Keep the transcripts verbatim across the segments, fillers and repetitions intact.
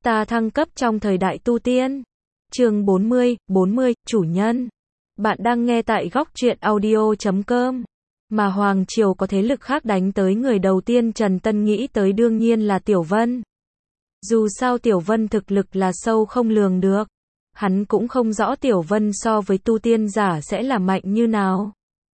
Ta thăng cấp trong thời đại tu tiên. Chương bốn mươi, bốn mươi, chủ nhân. Bạn đang nghe tại góc truyện audio chấm com. Mà Hoàng Triều có thế lực khác đánh tới người đầu tiên Trần Tân nghĩ tới đương nhiên là Tiểu Vân. Dù sao Tiểu Vân thực lực là sâu không lường được. Hắn cũng không rõ Tiểu Vân so với tu tiên giả sẽ là mạnh như nào.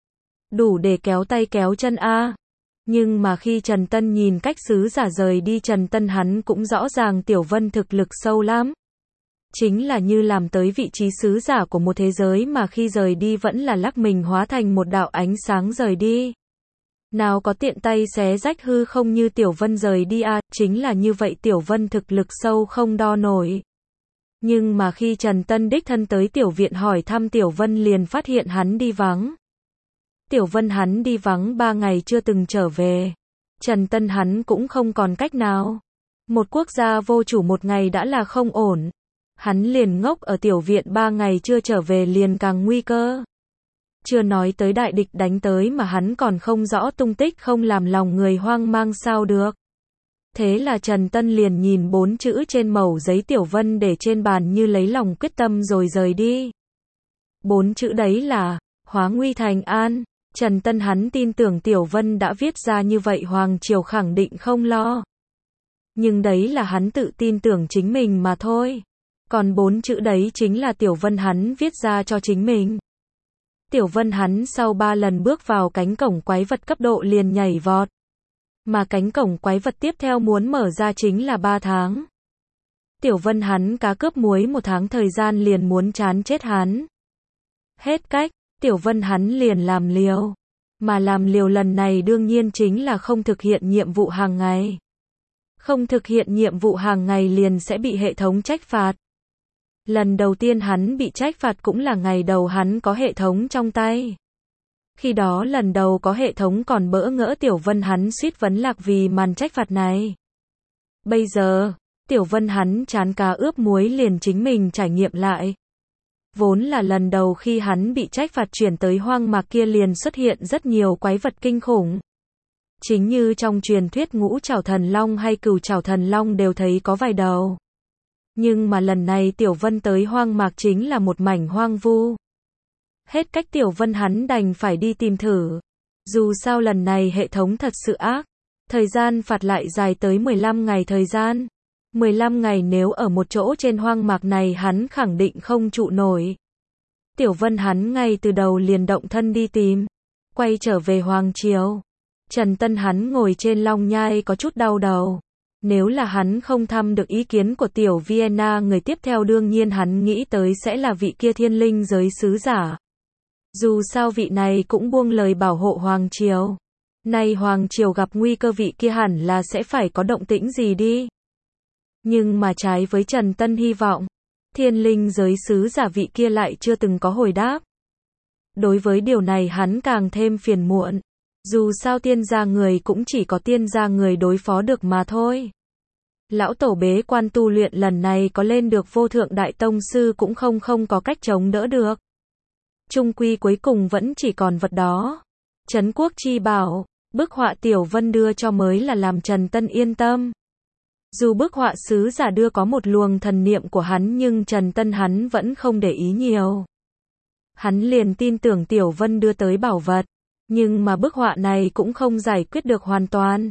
Đủ để kéo tay kéo chân a. Nhưng mà khi Trần Tân nhìn cách sứ giả rời đi Trần Tân hắn cũng rõ ràng Tiểu Vân thực lực sâu lắm. Chính là như làm tới vị trí sứ giả của một thế giới mà khi rời đi vẫn là lắc mình hóa thành một đạo ánh sáng rời đi. Nào có tiện tay xé rách hư không như Tiểu Vân rời đi a, à, chính là như vậy Tiểu Vân thực lực sâu không đo nổi. Nhưng mà khi Trần Tân đích thân tới tiểu viện hỏi thăm Tiểu Vân liền phát hiện hắn đi vắng. Tiểu Vân hắn đi vắng ba ngày chưa từng trở về. Trần Tân hắn cũng không còn cách nào. Một quốc gia vô chủ một ngày đã là không ổn. Hắn liền ngốc ở tiểu viện ba ngày chưa trở về liền càng nguy cơ. Chưa nói tới đại địch đánh tới mà hắn còn không rõ tung tích không làm lòng người hoang mang sao được. Thế là Trần Tân liền nhìn bốn chữ trên mẩu giấy Tiểu Vân để trên bàn như lấy lòng quyết tâm rồi rời đi. Bốn chữ đấy là hóa nguy thành an. Trần Tân hắn tin tưởng Tiểu Vân đã viết ra như vậy Hoàng Triều khẳng định không lo. Nhưng đấy là hắn tự tin tưởng chính mình mà thôi. Còn bốn chữ đấy chính là Tiểu Vân hắn viết ra cho chính mình. Tiểu Vân hắn sau ba lần bước vào cánh cổng quái vật cấp độ liền nhảy vọt. Mà cánh cổng quái vật tiếp theo muốn mở ra chính là ba tháng. Tiểu Vân hắn cá cướp muối một tháng thời gian liền muốn chán chết hắn. Hết cách. Tiểu Vân hắn liền làm liều. Mà làm liều lần này đương nhiên chính là không thực hiện nhiệm vụ hàng ngày. Không thực hiện nhiệm vụ hàng ngày liền sẽ bị hệ thống trách phạt. Lần đầu tiên hắn bị trách phạt cũng là ngày đầu hắn có hệ thống trong tay. Khi đó lần đầu có hệ thống còn bỡ ngỡ Tiểu Vân hắn suýt vấn lạc vì màn trách phạt này. Bây giờ, Tiểu Vân hắn chán cá ướp muối liền chính mình trải nghiệm lại. Vốn là lần đầu khi hắn bị trách phạt chuyển tới hoang mạc kia liền xuất hiện rất nhiều quái vật kinh khủng. Chính như trong truyền thuyết ngũ trảo thần long hay cửu trảo thần long đều thấy có vài đầu. Nhưng mà lần này Tiểu Vân tới hoang mạc chính là một mảnh hoang vu. Hết cách Tiểu Vân hắn đành phải đi tìm thử. Dù sao lần này hệ thống thật sự ác. Thời gian phạt lại dài tới mười lăm ngày thời gian. mười lăm ngày nếu ở một chỗ trên hoang mạc này hắn khẳng định không trụ nổi. Tiểu Vân hắn ngay từ đầu liền động thân đi tìm. Quay trở về Hoàng Triều. Trần Tân hắn ngồi trên long nhai có chút đau đầu. Nếu là hắn không thăm được ý kiến của Tiểu Vienna người tiếp theo đương nhiên hắn nghĩ tới sẽ là vị kia thiên linh giới sứ giả. Dù sao vị này cũng buông lời bảo hộ Hoàng Triều. Nay Hoàng Triều gặp nguy cơ vị kia hẳn là sẽ phải có động tĩnh gì đi. Nhưng mà trái với Trần Tân hy vọng, thiên linh giới sứ giả vị kia lại chưa từng có hồi đáp. Đối với điều này hắn càng thêm phiền muộn. Dù sao tiên gia người cũng chỉ có tiên gia người đối phó được mà thôi. Lão tổ bế quan tu luyện lần này có lên được vô thượng đại tông sư cũng không không có cách chống đỡ được. Trung quy cuối cùng vẫn chỉ còn vật đó. Trấn quốc chi bảo, bức họa Tiểu Vân đưa cho mới là làm Trần Tân yên tâm. Dù bức họa sứ giả đưa có một luồng thần niệm của hắn nhưng Trần Tân hắn vẫn không để ý nhiều. Hắn liền tin tưởng Tiểu Vân đưa tới bảo vật. Nhưng mà bức họa này cũng không giải quyết được hoàn toàn.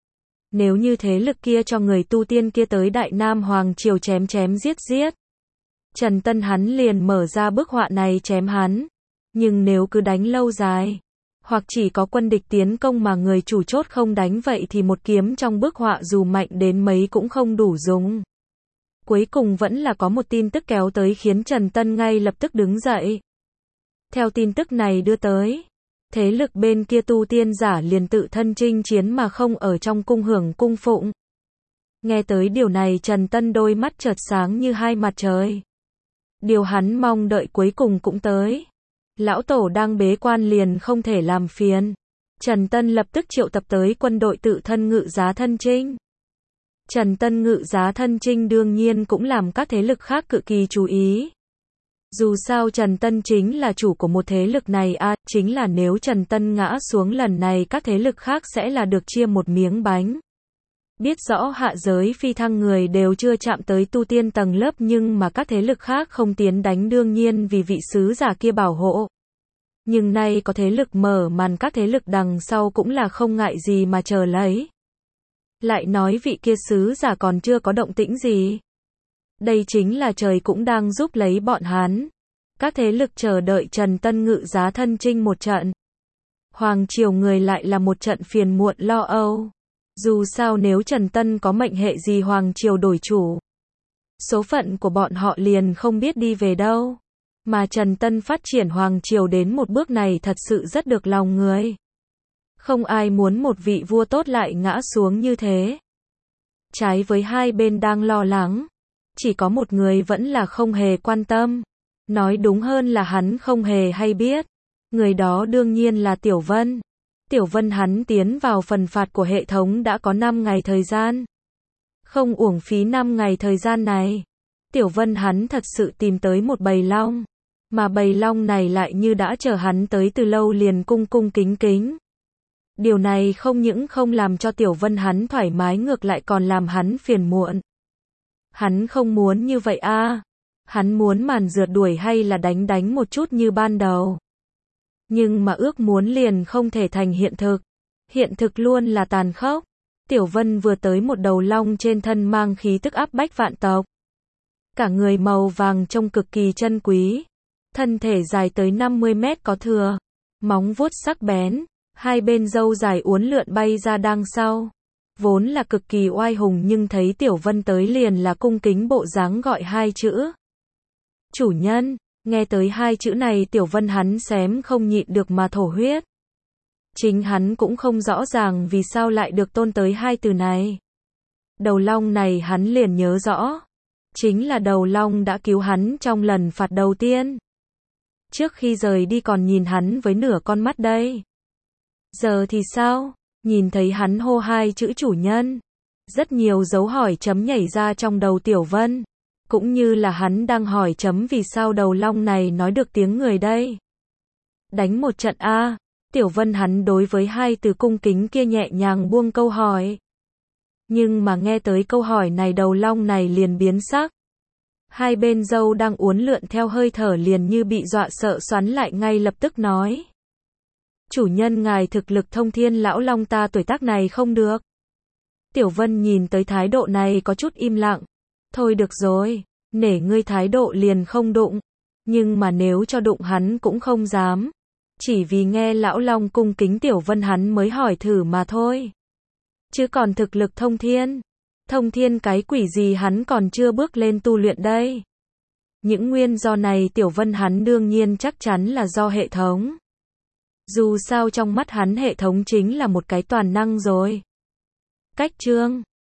Nếu như thế lực kia cho người tu tiên kia tới Đại Nam Hoàng Triều chém chém giết giết. Trần Tân hắn liền mở ra bức họa này chém hắn. Nhưng nếu cứ đánh lâu dài. Hoặc chỉ có quân địch tiến công mà người chủ chốt không đánh vậy thì một kiếm trong bức họa dù mạnh đến mấy cũng không đủ dùng. Cuối cùng vẫn là có một tin tức kéo tới khiến Trần Tân ngay lập tức đứng dậy. Theo tin tức này đưa tới. Thế lực bên kia tu tiên giả liền tự thân chinh chiến mà không ở trong cung hưởng cung phụng. Nghe tới điều này Trần Tân đôi mắt chợt sáng như hai mặt trời. Điều hắn mong đợi cuối cùng cũng tới. Lão tổ đang bế quan liền không thể làm phiền. Trần Tân lập tức triệu tập tới quân đội tự thân ngự giá thân chinh. Trần Tân ngự giá thân chinh đương nhiên cũng làm các thế lực khác cực kỳ chú ý. Dù sao Trần Tân chính là chủ của một thế lực này à, chính là nếu Trần Tân ngã xuống lần này các thế lực khác sẽ là được chia một miếng bánh. Biết rõ hạ giới phi thăng người đều chưa chạm tới tu tiên tầng lớp nhưng mà các thế lực khác không tiến đánh đương nhiên vì vị sứ giả kia bảo hộ. Nhưng nay có thế lực mở màn các thế lực đằng sau cũng là không ngại gì mà chờ lấy. Lại nói vị kia sứ giả còn chưa có động tĩnh gì. Đây chính là trời cũng đang giúp lấy bọn hắn. Các thế lực chờ đợi Trần Tân ngự giá thân chinh một trận. Hoàng triều người lại là một trận phiền muộn lo âu. Dù sao nếu Trần Tân có mệnh hệ gì Hoàng triều đổi chủ. Số phận của bọn họ liền không biết đi về đâu. Mà Trần Tân phát triển Hoàng triều đến một bước này thật sự rất được lòng người. Không ai muốn một vị vua tốt lại ngã xuống như thế. Trái với hai bên đang lo lắng. Chỉ có một người vẫn là không hề quan tâm. Nói đúng hơn là hắn không hề hay biết. Người đó đương nhiên là Tiểu Vân. Tiểu Vân hắn tiến vào phần phạt của hệ thống đã có năm ngày thời gian. Không uổng phí năm ngày thời gian này. Tiểu Vân hắn thật sự tìm tới một bầy long. Mà bầy long này lại như đã chờ hắn tới từ lâu liền cung cung kính kính. Điều này không những không làm cho Tiểu Vân hắn thoải mái ngược lại còn làm hắn phiền muộn. Hắn không muốn như vậy a. À. Hắn muốn màn rượt đuổi hay là đánh đánh một chút như ban đầu. Nhưng mà ước muốn liền không thể thành hiện thực. Hiện thực luôn là tàn khốc. Tiểu Vân vừa tới một đầu long trên thân mang khí tức áp bách vạn tộc. Cả người màu vàng trông cực kỳ chân quý. Thân thể dài tới năm mươi mét có thừa. Móng vuốt sắc bén. Hai bên râu dài uốn lượn bay ra đằng sau. Vốn là cực kỳ oai hùng nhưng thấy Tiểu Vân tới liền là cung kính bộ dáng gọi hai chữ. Chủ nhân, nghe tới hai chữ này Tiểu Vân hắn xém không nhịn được mà thổ huyết. Chính hắn cũng không rõ ràng vì sao lại được tôn tới hai từ này. Đầu long này hắn liền nhớ rõ. Chính là đầu long đã cứu hắn trong lần phạt đầu tiên. Trước khi rời đi còn nhìn hắn với nửa con mắt đây. Giờ thì sao? Nhìn thấy hắn hô hai chữ chủ nhân. Rất nhiều dấu hỏi chấm nhảy ra trong đầu Tiểu Vân. Cũng như là hắn đang hỏi chấm vì sao đầu long này nói được tiếng người đây. Đánh một trận a. Tiểu Vân hắn đối với hai từ cung kính kia nhẹ nhàng buông câu hỏi. Nhưng mà nghe tới câu hỏi này đầu long này liền biến sắc. Hai bên râu đang uốn lượn theo hơi thở liền như bị dọa sợ xoắn lại ngay lập tức nói. Chủ nhân ngài thực lực thông thiên lão long ta tuổi tác này không được. Tiểu Vân nhìn tới thái độ này có chút im lặng. Thôi được rồi, nể ngươi thái độ liền không đụng. Nhưng mà nếu cho đụng hắn cũng không dám. Chỉ vì nghe lão long cung kính Tiểu Vân hắn mới hỏi thử mà thôi. Chứ còn thực lực thông thiên. Thông thiên cái quỷ gì hắn còn chưa bước lên tu luyện đây. Những nguyên do này Tiểu Vân hắn đương nhiên chắc chắn là do hệ thống. Dù sao trong mắt hắn hệ thống chính là một cái toàn năng rồi. Cách chương